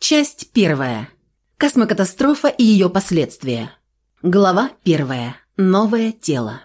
Часть 1. Космокатастрофа и ее последствия. Глава 1. Новое тело.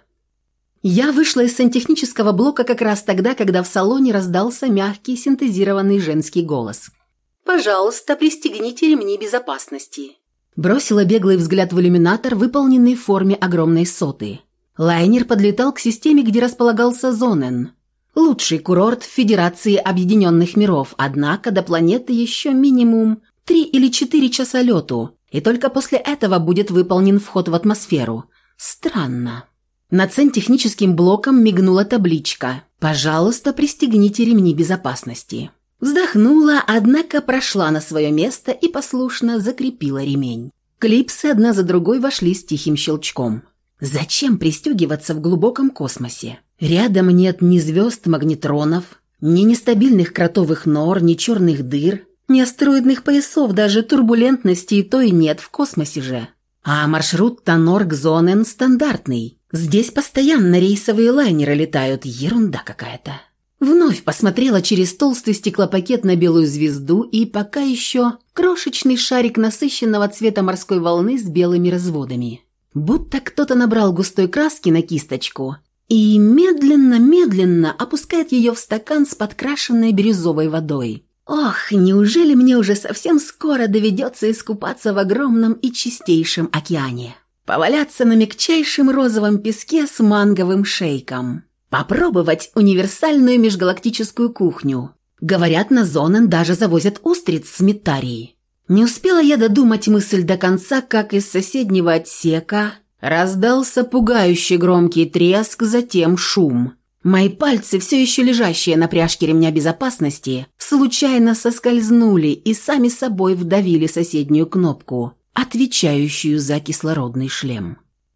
Я вышла из сантехнического блока как раз тогда, когда в салоне раздался мягкий синтезированный женский голос. «Пожалуйста, пристегните ремни безопасности». Бросила беглый взгляд в иллюминатор, выполненный в форме огромной соты. Лайнер подлетал к системе, где располагался Зонен. Лучший курорт в Федерации Объединенных Миров, однако до планеты еще минимум 3 или 4 часа лету, и только после этого будет выполнен вход в атмосферу. Странно. Над сантехническим блоком мигнула табличка «Пожалуйста, пристегните ремни безопасности». Вздохнула, однако прошла на свое место и послушно закрепила ремень. Клипсы одна за другой вошли с тихим щелчком. Зачем пристегиваться в глубоком космосе? Рядом нет ни звезд магнетронов, ни нестабильных кротовых нор, ни черных дыр, ни астероидных поясов, даже турбулентности и то и нет в космосе же. А маршрут Танорг-Зонен стандартный. Здесь постоянно рейсовые лайнеры летают, ерунда какая-то. Вновь посмотрела через толстый стеклопакет на белую звезду и пока еще крошечный шарик насыщенного цвета морской волны с белыми разводами. Будто кто-то набрал густой краски на кисточку и медленно-медленно опускает ее в стакан с подкрашенной бирюзовой водой. Ох, неужели мне уже совсем скоро доведется искупаться в огромном и чистейшем океане? Поваляться на мягчайшем розовом песке с манговым шейком. Попробовать универсальную межгалактическую кухню. Говорят, на Зонен даже завозят устриц с Митарии. Не успела я додумать мысль до конца, как из соседнего отсека раздался пугающий громкий треск, затем шум. Мои пальцы, все еще лежащие на пряжке ремня безопасности, случайно соскользнули и сами собой вдавили соседнюю кнопку, отвечающую за кислородный шлем.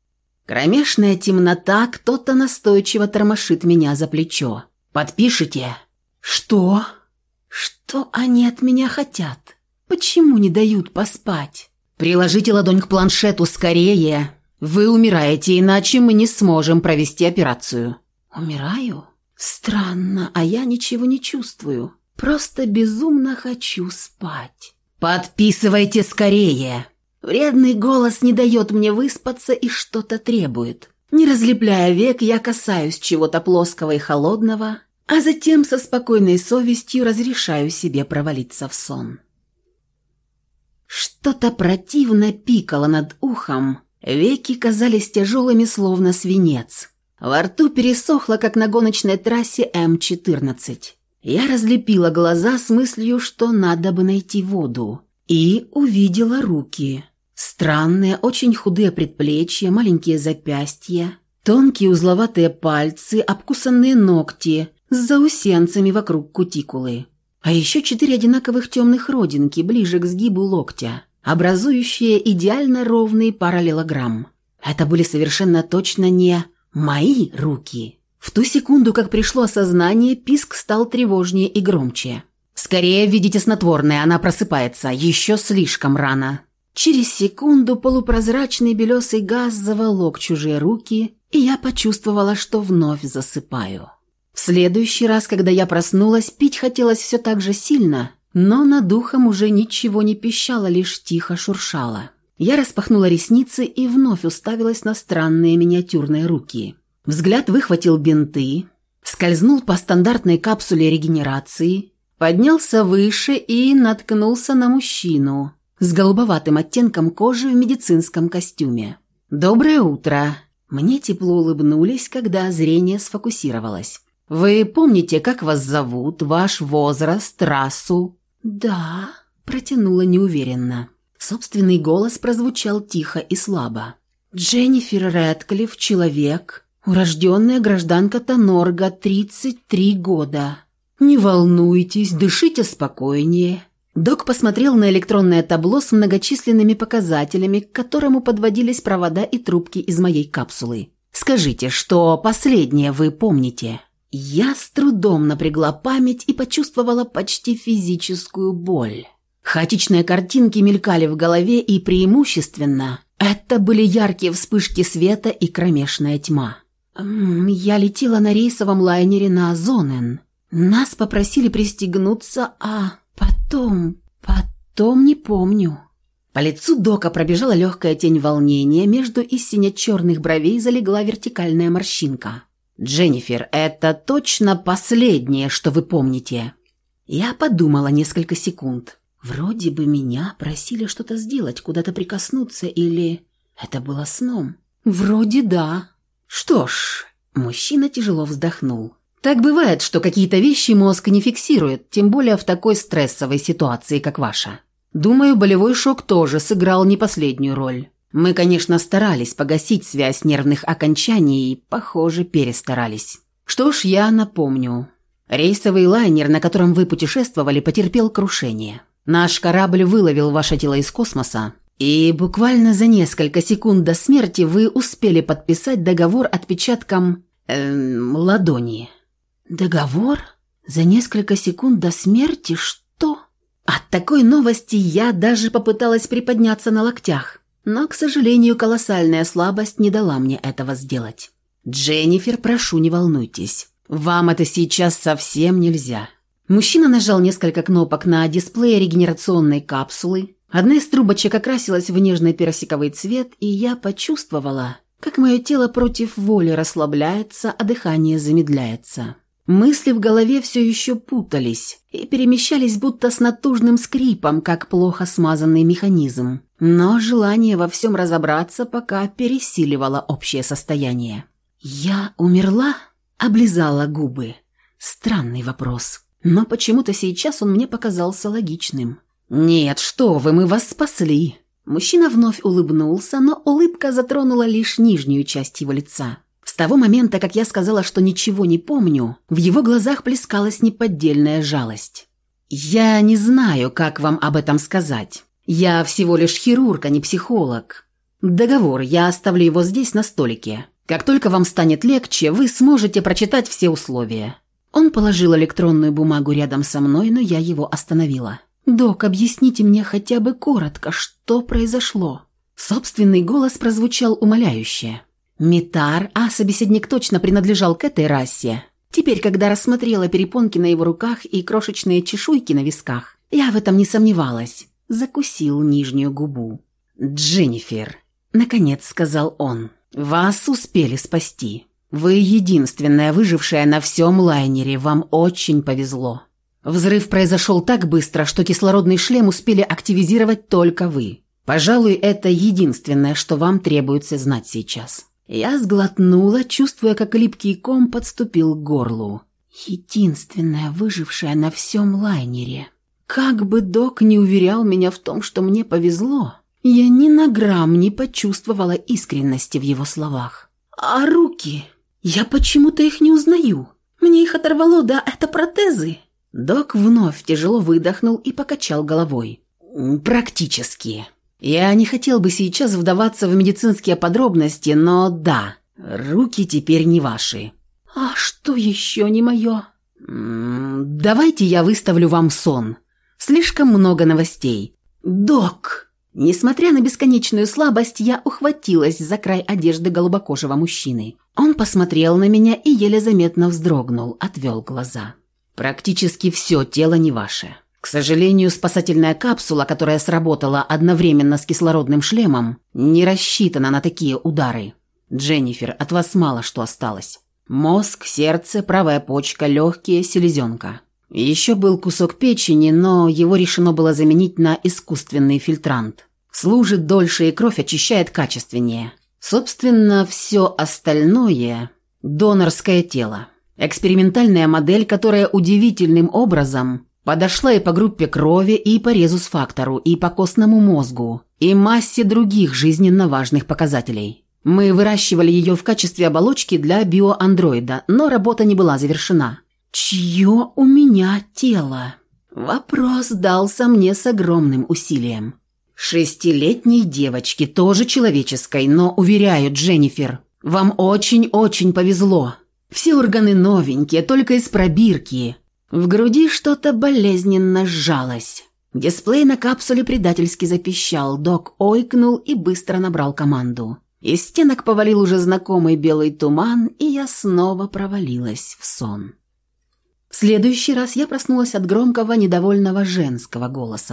Кромешная темнота, кто-то настойчиво тормошит меня за плечо. «Подпишите?» «Что? Что они от меня хотят? Почему не дают поспать?» «Приложите ладонь к планшету скорее. Вы умираете, иначе мы не сможем провести операцию». «Умираю? Странно, а я ничего не чувствую. Просто безумно хочу спать». «Подписывайте скорее!» Вредный голос не дает мне выспаться и что-то требует. Не разлепляя век, я касаюсь чего-то плоского и холодного, а затем со спокойной совестью разрешаю себе провалиться в сон. Что-то противно пикало над ухом, веки казались тяжелыми, словно свинец. Во рту пересохло, как на гоночной трассе М-14. Я разлепила глаза с мыслью, что надо бы найти воду, и увидела руки. Странные, очень худые предплечья, маленькие запястья, тонкие узловатые пальцы, обкусанные ногти с заусенцами вокруг кутикулы. А еще 4 одинаковых темных родинки ближе к сгибу локтя, образующие идеально ровный параллелограмм. Это были совершенно точно не мои руки. В ту секунду, как пришло осознание, писк стал тревожнее и громче. «Скорее введите снотворное, она просыпается, еще слишком рано». Через секунду полупрозрачный белесый газ заволок чужие руки, и я почувствовала, что вновь засыпаю. В следующий раз, когда я проснулась, пить хотелось все так же сильно, но над ухом уже ничего не пищало, лишь тихо шуршало. Я распахнула ресницы и вновь уставилась на странные миниатюрные руки. Взгляд выхватил бинты, скользнул по стандартной капсуле регенерации, поднялся выше и наткнулся на мужчину с голубоватым оттенком кожи в медицинском костюме. «Доброе утро!» Мне тепло улыбнулись, когда зрение сфокусировалось. «Вы помните, как вас зовут, ваш возраст, расу?» «Да», – протянула неуверенно. Собственный голос прозвучал тихо и слабо. «Дженнифер Рэдклифф, человек, урожденная гражданка Танорга, 33 года. Не волнуйтесь, дышите спокойнее». Док посмотрел на электронное табло с многочисленными показателями, к которому подводились провода и трубки из моей капсулы. «Скажите, что последнее вы помните?» Я с трудом напрягла память и почувствовала почти физическую боль. Хаотичные картинки мелькали в голове, и преимущественно это были яркие вспышки света и кромешная тьма. Я летела на рейсовом лайнере на Зонен. Нас попросили пристегнуться, а потом Том не помню». По лицу Дока пробежала легкая тень волнения, между истинно черных бровей залегла вертикальная морщинка. «Дженнифер, это точно последнее, что вы помните?» Я подумала несколько секунд. Вроде бы меня просили что-то сделать, куда-то прикоснуться, или это было сном? Вроде да. Что ж, мужчина тяжело вздохнул. Так бывает, что какие-то вещи мозг не фиксирует, тем более в такой стрессовой ситуации, как ваша. Думаю, болевой шок тоже сыграл не последнюю роль. Мы, конечно, старались погасить связь нервных окончаний и, похоже, перестарались. Что ж, я напомню. Рейсовый лайнер, на котором вы путешествовали, потерпел крушение. Наш корабль выловил ваше тело из космоса, и буквально за несколько секунд до смерти вы успели подписать договор отпечатком ладони. Договор? За несколько секунд до смерти? Что? От такой новости я даже попыталась приподняться на локтях, но, к сожалению, колоссальная слабость не дала мне этого сделать. «Дженнифер, прошу, не волнуйтесь. Вам это сейчас совсем нельзя». Мужчина нажал несколько кнопок на дисплее регенерационной капсулы. Одна из трубочек окрасилась в нежный персиковый цвет, и я почувствовала, как мое тело против воли расслабляется, а дыхание замедляется. Мысли в голове все еще путались и перемещались будто с натужным скрипом, как плохо смазанный механизм. Но желание во всем разобраться пока пересиливало общее состояние. «Я умерла?» – облизала губы. Странный вопрос. Но почему-то сейчас он мне показался логичным. «Нет, что вы, мы вас спасли!» Мужчина вновь улыбнулся, но улыбка затронула лишь нижнюю часть его лица. С того момента, как я сказала, что ничего не помню, в его глазах плескалась неподдельная жалость. «Я не знаю, как вам об этом сказать. Я всего лишь хирург, а не психолог. Договор, я оставлю его здесь на столике. Как только вам станет легче, вы сможете прочитать все условия». Он положил электронную бумагу рядом со мной, но я его остановила. «Док, объясните мне хотя бы коротко, что произошло?» Собственный голос прозвучал умоляюще. Митар, а собеседник точно принадлежал к этой расе. Теперь, когда рассмотрела перепонки на его руках и крошечные чешуйки на висках, я в этом не сомневалась. Закусил нижнюю губу. «Дженнифер», — наконец сказал он, — «вас успели спасти. Вы единственная выжившая на всем лайнере, вам очень повезло. Взрыв произошел так быстро, что кислородный шлем успели активизировать только вы. Пожалуй, это единственное, что вам требуется знать сейчас». Я сглотнула, чувствуя, как липкий ком подступил к горлу. Единственная выжившая на всем лайнере. Как бы док не уверял меня в том, что мне повезло, я ни на грамм не почувствовала искренности в его словах. А руки? Я почему-то их не узнаю. Мне их оторвало, да это протезы. Док вновь тяжело выдохнул и покачал головой. «Практически. Я не хотел бы сейчас вдаваться в медицинские подробности, но да, руки теперь не ваши». «А что еще не мое?» «Давайте я выставлю вам сон. Слишком много новостей». «Док!» Несмотря на бесконечную слабость, я ухватилась за край одежды голубокожего мужчины. Он посмотрел на меня и еле заметно вздрогнул, отвел глаза. «Практически все тело не ваше. К сожалению, спасательная капсула, которая сработала одновременно с кислородным шлемом, не рассчитана на такие удары. Дженнифер, от вас мало что осталось. Мозг, сердце, правая почка, легкие, селезенка. Еще был кусок печени, но его решено было заменить на искусственный фильтрант. Служит дольше и кровь очищает качественнее. Собственно, все остальное – донорское тело. Экспериментальная модель, которая удивительным образом подошла и по группе крови, и по резус-фактору, и по костному мозгу, и массе других жизненно важных показателей. Мы выращивали ее в качестве оболочки для биоандроида, но работа не была завершена. «Чье у меня тело?» Вопрос дался мне с огромным усилием. 6-летней девочки, тоже человеческой, но, уверяю, Дженнифер, вам очень-очень повезло. Все органы новенькие, только из пробирки. В груди что-то болезненно сжалось. Дисплей на капсуле предательски запищал, док ойкнул и быстро набрал команду. Из стенок повалил уже знакомый белый туман, и я снова провалилась в сон. В следующий раз я проснулась от громкого, недовольного женского голоса.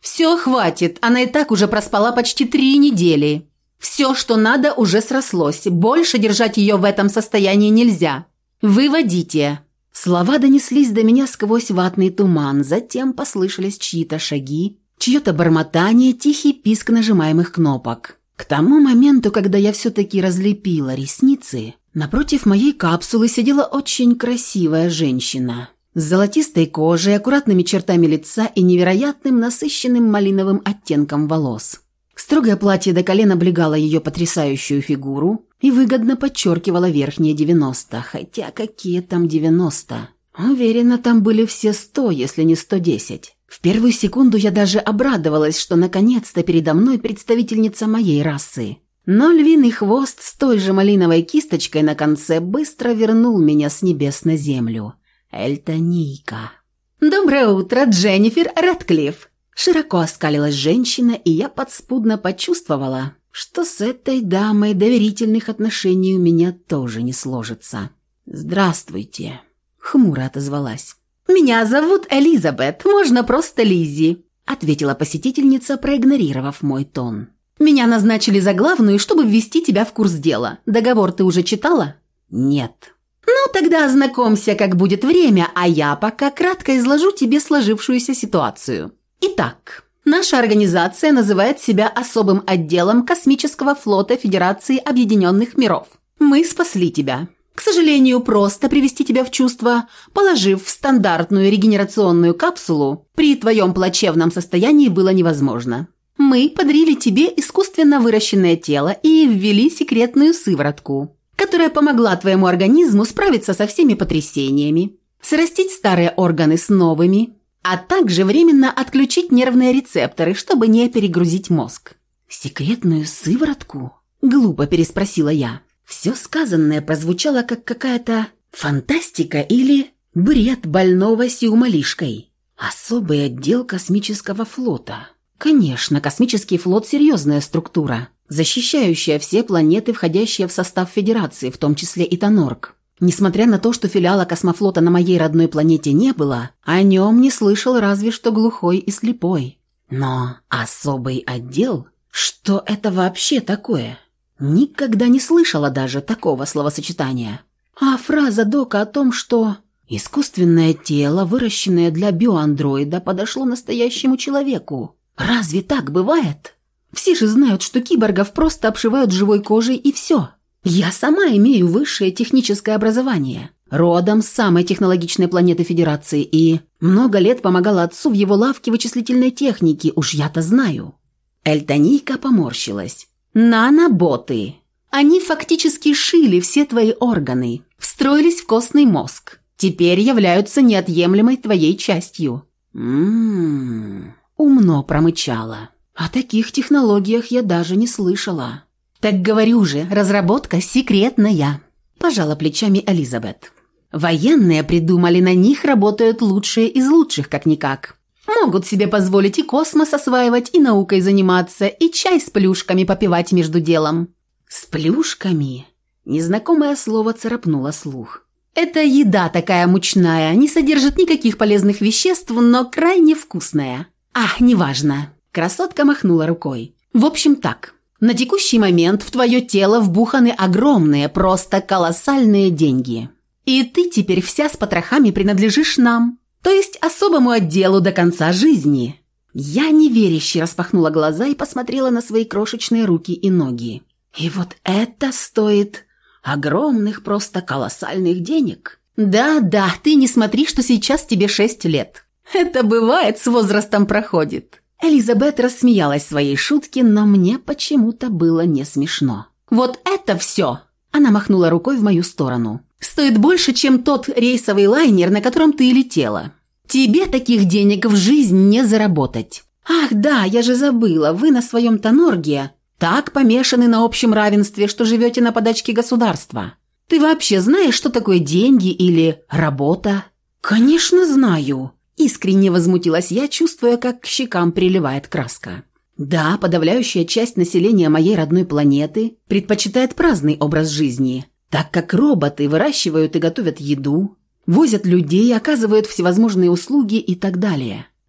«Все, хватит, она и так уже проспала почти 3 недели. Все, что надо, уже срослось. Больше держать ее в этом состоянии нельзя. Выводите». Слова донеслись до меня сквозь ватный туман, затем послышались чьи-то шаги, чье-то бормотание, тихий писк нажимаемых кнопок. К тому моменту, когда я все-таки разлепила ресницы, напротив моей капсулы сидела очень красивая женщина с золотистой кожей, аккуратными чертами лица и невероятным насыщенным малиновым оттенком волос. Строгое платье до колен облегало ее потрясающую фигуру и выгодно подчеркивало верхние 90, хотя какие там 90? Уверена, там были все 100, если не 110. В первую секунду я даже обрадовалась, что наконец-то передо мной представительница моей расы. Но львиный хвост с той же малиновой кисточкой на конце быстро вернул меня с небес на землю. Эльтонийка. «Доброе утро, Дженнифер Рэдклифф!» Широко оскалилась женщина, и я подспудно почувствовала, что с этой дамой доверительных отношений у меня тоже не сложится. «Здравствуйте», — хмуро отозвалась. «Меня зовут Элизабет, можно просто Лиззи», — ответила посетительница, проигнорировав мой тон. «Меня назначили за главную, чтобы ввести тебя в курс дела. Договор ты уже читала?» «Нет». «Ну, тогда ознакомься, как будет время, а я пока кратко изложу тебе сложившуюся ситуацию. Итак, наша организация называет себя особым отделом космического флота Федерации Объединенных Миров. Мы спасли тебя. К сожалению, просто привести тебя в чувство, положив в стандартную регенерационную капсулу, при твоем плачевном состоянии было невозможно. Мы подарили тебе искусственно выращенное тело и ввели секретную сыворотку, которая помогла твоему организму справиться со всеми потрясениями, срастить старые органы с новыми, а также временно отключить нервные рецепторы, чтобы не перегрузить мозг». «Секретную сыворотку?» – глупо переспросила я. Все сказанное прозвучало как какая-то фантастика или бред больного сиумалишкой. Особый отдел космического флота. Конечно, космический флот – серьезная структура, защищающая все планеты, входящие в состав Федерации, в том числе и Тонорк. Несмотря на то, что филиала космофлота на моей родной планете не было, о нем не слышал разве что глухой и слепой. Но особый отдел? Что это вообще такое? Никогда не слышала даже такого словосочетания. А фраза Дока о том, что искусственное тело, выращенное для биоандроида, подошло настоящему человеку. Разве так бывает? Все же знают, что киборгов просто обшивают живой кожей и все. Я сама имею высшее техническое образование, родом с самой технологичной планеты Федерации и много лет помогала отцу в его лавке вычислительной техники, уж я-то знаю. Эльтонийка поморщилась. «Наноботы. Они фактически шили все твои органы, встроились в костный мозг. Теперь являются неотъемлемой твоей частью». Умно промычала. О таких технологиях я даже не слышала. «Так говорю же, разработка секретная», – пожала плечами Элизабет. «Военные придумали, на них работают лучшие из лучших, как-никак. Могут себе позволить и космос осваивать, и наукой заниматься, и чай с плюшками попивать между делом». «С плюшками?» Незнакомое слово царапнуло слух. «Это еда такая мучная, не содержит никаких полезных веществ, но крайне вкусная». Неважно». Красотка махнула рукой. «В общем так, на текущий момент в твое тело вбуханы огромные, просто колоссальные деньги. И ты теперь вся с потрохами принадлежишь нам, то есть особому отделу до конца жизни». Я неверяще распахнула глаза и посмотрела на свои крошечные руки и ноги. «И вот это стоит огромных, просто колоссальных денег». «Да, ты не смотри, что сейчас тебе 6 лет. Это бывает, с возрастом проходит». Элизабет рассмеялась своей шутке, но мне почему-то было не смешно. «Вот это все!» – она махнула рукой в мою сторону. «Стоит больше, чем тот рейсовый лайнер, на котором ты летела. Тебе таких денег в жизнь не заработать». «Ах да, я же забыла, вы на своем Тонорге так помешаны на общем равенстве, что живете на подачке государства. Ты вообще знаешь, что такое деньги или работа?» «Конечно знаю», – искренне возмутилась я, чувствуя, как к щекам приливает краска. «Да, подавляющая часть населения моей родной планеты предпочитает праздный образ жизни, так как роботы выращивают и готовят еду, возят людей, оказывают всевозможные услуги и так далее.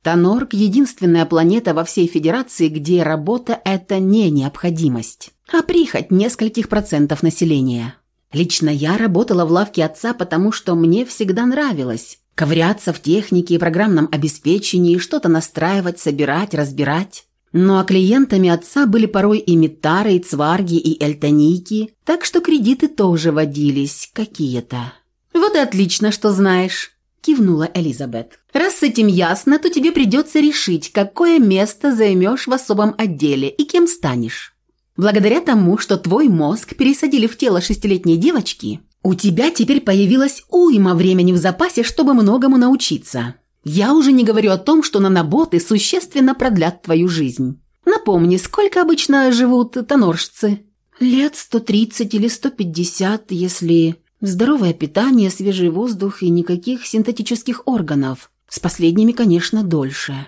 Тонорк – единственная планета во всей Федерации, где работа – это не необходимость, а прихоть нескольких процентов населения. Лично я работала в лавке отца, потому что мне всегда нравилось ковыряться в технике и программном обеспечении, что-то настраивать, собирать, разбирать. Ну а клиентами отца были порой и метары, и цварги, и эльтонийки, так что кредиты тоже водились какие-то. «Вот и отлично, что знаешь», – кивнула Элизабет. «Раз с этим ясно, то тебе придется решить, какое место займешь в особом отделе и кем станешь. Благодаря тому, что твой мозг пересадили в тело 6-летней девочки, у тебя теперь появилась уйма времени в запасе, чтобы многому научиться. Я уже не говорю о том, что наноботы существенно продлят твою жизнь. Напомни, сколько обычно живут тоноржцы?» «Лет 130 или 150, если здоровое питание, свежий воздух и никаких синтетических органов. С последними, конечно, дольше».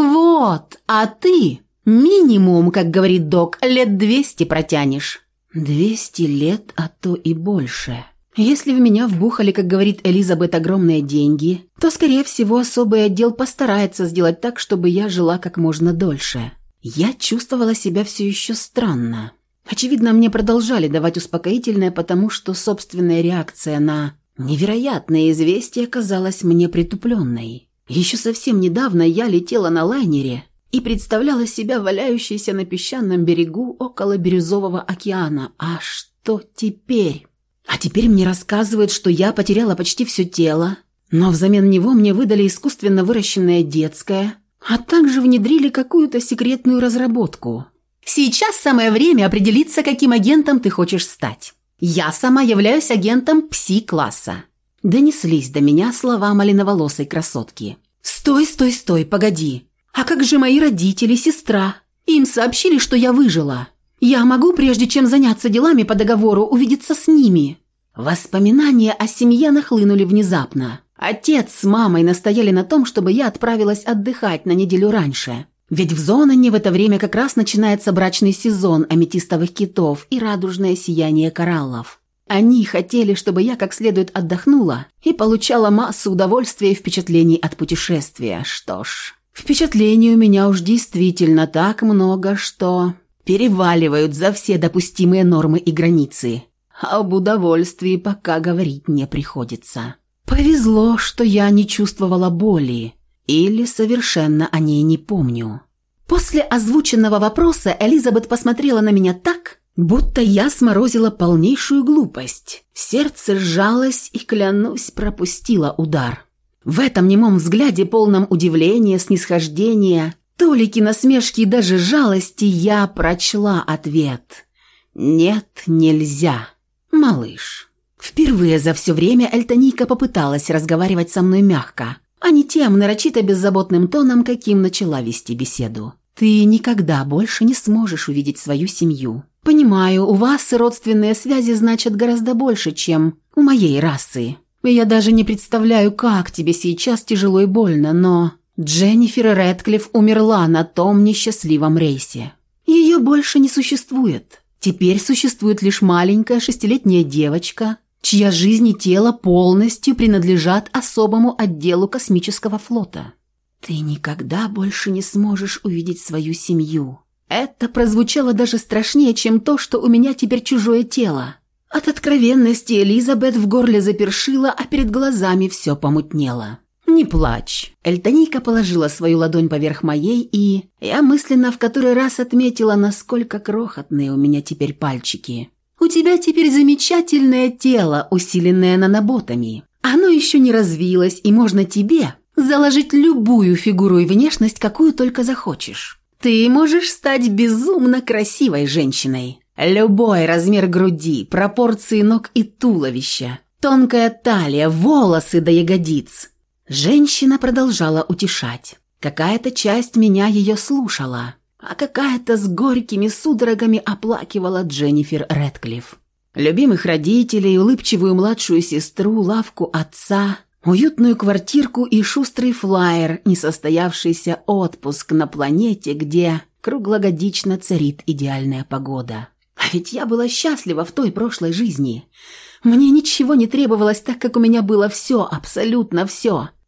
«Вот, а ты минимум, как говорит док, лет 200 протянешь». 200 лет, а то и больше. Если в меня вбухали, как говорит Элизабет, огромные деньги, то, скорее всего, особый отдел постарается сделать так, чтобы я жила как можно дольше. Я чувствовала себя все еще странно. Очевидно, мне продолжали давать успокоительное, потому что собственная реакция на невероятное известие казалась мне притупленной. Еще совсем недавно я летела на лайнере и представляла себя валяющейся на песчаном берегу около Бирюзового океана. А что теперь? А теперь мне рассказывают, что я потеряла почти все тело, но взамен него мне выдали искусственно выращенное детское, а также внедрили какую-то секретную разработку. Сейчас самое время определиться, каким агентом ты хочешь стать. Я сама являюсь агентом Пси-класса. Донеслись до меня слова малиноволосой красотки. «Стой, стой, стой, погоди. А как же мои родители, сестра? Им сообщили, что я выжила. Я могу, прежде чем заняться делами по договору, увидеться с ними?» Воспоминания о семье нахлынули внезапно. Отец с мамой настояли на том, чтобы я отправилась отдыхать на неделю раньше. Ведь в Зонане в это время как раз начинается брачный сезон аметистовых китов и радужное сияние кораллов. Они хотели, чтобы я как следует отдохнула и получала массу удовольствия и впечатлений от путешествия. Что ж, впечатлений у меня уж действительно так много, что переваливают за все допустимые нормы и границы. А об удовольствии пока говорить не приходится. Повезло, что я не чувствовала боли. Или совершенно о ней не помню. После озвученного вопроса Элизабет посмотрела на меня так, будто я сморозила полнейшую глупость. Сердце сжалось и, клянусь, пропустило удар. В этом немом взгляде, полном удивления, снисхождения, толики насмешки и даже жалости, я прочла ответ. «Нет, нельзя, малыш». Впервые за все время эльтонийка попыталась разговаривать со мной мягко, а не тем нарочито беззаботным тоном, каким начала вести беседу. «Ты никогда больше не сможешь увидеть свою семью. Понимаю, у вас родственные связи значат гораздо больше, чем у моей расы. Я даже не представляю, как тебе сейчас тяжело и больно, но Дженнифер Рэдклифф умерла на том несчастливом рейсе. Ее больше не существует. Теперь существует лишь маленькая 6-летняя девочка, чья жизнь и тело полностью принадлежат особому отделу космического флота. Ты никогда больше не сможешь увидеть свою семью». Это прозвучало даже страшнее, чем то, что у меня теперь чужое тело. От откровенности Элизабет в горле запершила, а перед глазами все помутнело. «Не плачь». Эльтонийка положила свою ладонь поверх моей, и я мысленно в который раз отметила, насколько крохотные у меня теперь пальчики. «У тебя теперь замечательное тело, усиленное наноботами. Оно еще не развилось, и можно тебе заложить любую фигуру и внешность, какую только захочешь. Ты можешь стать безумно красивой женщиной. Любой размер груди, пропорции ног и туловища, тонкая талия, волосы до ягодиц». Женщина продолжала утешать. Какая-то часть меня ее слушала, а какая-то с горькими судорогами оплакивала Дженнифер Рэдклифф. Любимых родителей, улыбчивую младшую сестру, лавку отца, уютную квартирку и шустрый флаер, несостоявшийся отпуск на планете, где круглогодично царит идеальная погода. А ведь я была счастлива в той прошлой жизни. Мне ничего не требовалось, так как у меня было все, абсолютно все.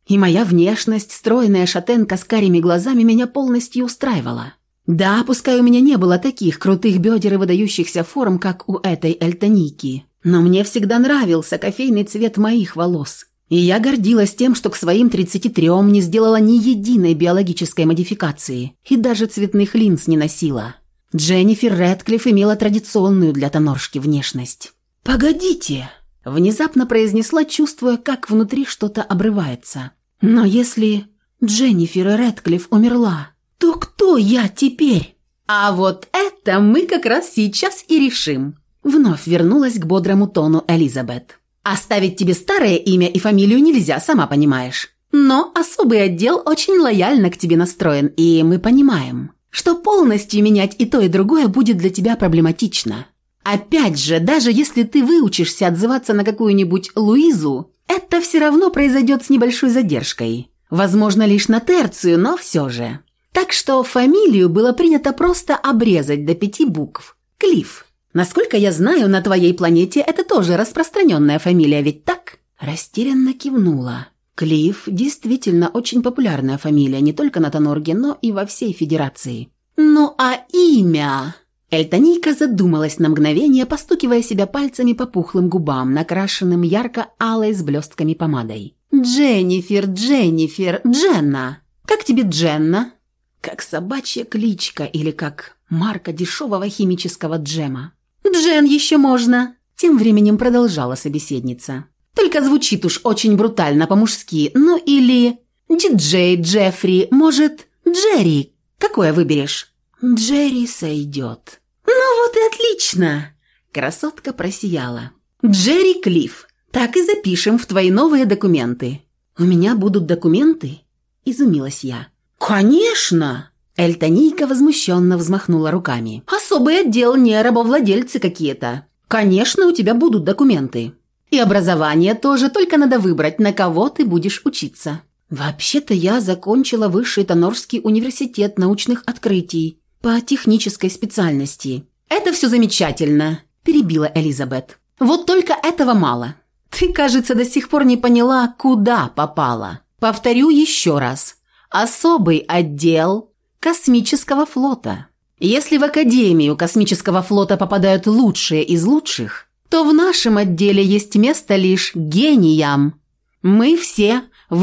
И моя внешность, стройная шатенка с карими глазами, меня полностью устраивала. Да, пускай у меня не было таких крутых бедер и выдающихся форм, как у этой эльтоники, но мне всегда нравился кофейный цвет моих волос. И я гордилась тем, что к своим 33 не сделала ни единой биологической модификации и даже цветных линз не носила. Дженнифер Рэдклифф имела традиционную для тоноршки внешность. «Погодите!» – внезапно произнесла, чувствуя, как внутри что-то обрывается. «Но если Дженнифер Рэдклифф умерла, то кто я теперь?» «А вот это мы как раз сейчас и решим!» Вновь вернулась к бодрому тону Элизабет. «Оставить тебе старое имя и фамилию нельзя, сама понимаешь. Но особый отдел очень лояльно к тебе настроен, и мы понимаем, что полностью менять и то, и другое будет для тебя проблематично. Опять же, даже если ты выучишься отзываться на какую-нибудь Луизу, это все равно произойдет с небольшой задержкой. Возможно, лишь на терцию, но все же. Так что фамилию было принято просто обрезать до 5 букв. Клифф. Насколько я знаю, на твоей планете это тоже распространенная фамилия, ведь так?» Растерянно кивнула. Клифф действительно очень популярная фамилия не только на Тонорге, но и во всей Федерации. «Ну а имя?» Эльтонийка задумалась на мгновение, постукивая себя пальцами по пухлым губам, накрашенным ярко-алой с блестками помадой. «Дженнифер, Дженна. Как тебе Дженна?» «Как собачья кличка или как марка дешевого химического джема». «Джен еще можно», – тем временем продолжала собеседница. «Только звучит уж очень брутально по-мужски. Ну или Диджей, Джеффри, может, Джерри. Какое выберешь?» «Джерри сойдет». «Ну вот и отлично!» Красотка просияла. «Джерри Клифф. Так и запишем в твои новые документы». «У меня будут документы?» – изумилась я. «Конечно!» Эльтонийка возмущенно взмахнула руками. «Особый отдел, не рабовладельцы какие-то. Конечно, у тебя будут документы. И образование тоже, только надо выбрать, на кого ты будешь учиться». «Вообще-то я закончила Высший Тонорский университет научных открытий по технической специальности». «Это все замечательно», – перебила Элизабет. «Вот только этого мало. Ты, кажется, до сих пор не поняла, куда попала. Повторю еще раз. Особый отдел космического флота. Если в Академию космического флота попадают лучшие из лучших, то в нашем отделе есть место лишь гениям. Мы все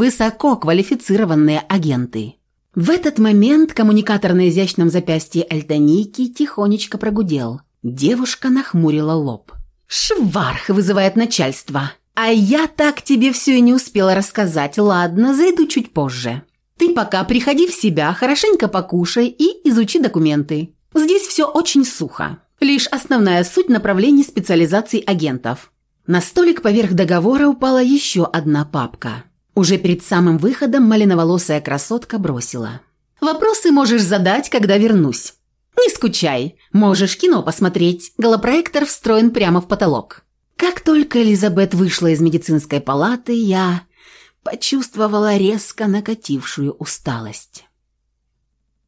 высококвалифицированные агенты». В этот момент коммуникатор на изящном запястье Эльтонийки тихонечко прогудел. Девушка нахмурила лоб. «Шварх вызывает начальство. А я так тебе все и не успела рассказать. Ладно, зайду чуть позже. Ты пока приходи в себя, хорошенько покушай и изучи документы. Здесь все очень сухо. Лишь основная суть направлений специализаций агентов». На столик поверх договора упала еще одна папка. Уже перед самым выходом малиноволосая красотка бросила: «Вопросы можешь задать, когда вернусь. Не скучай, можешь кино посмотреть, голопроектор встроен прямо в потолок». Как только Элизабет вышла из медицинской палаты, я почувствовала резко накатившую усталость.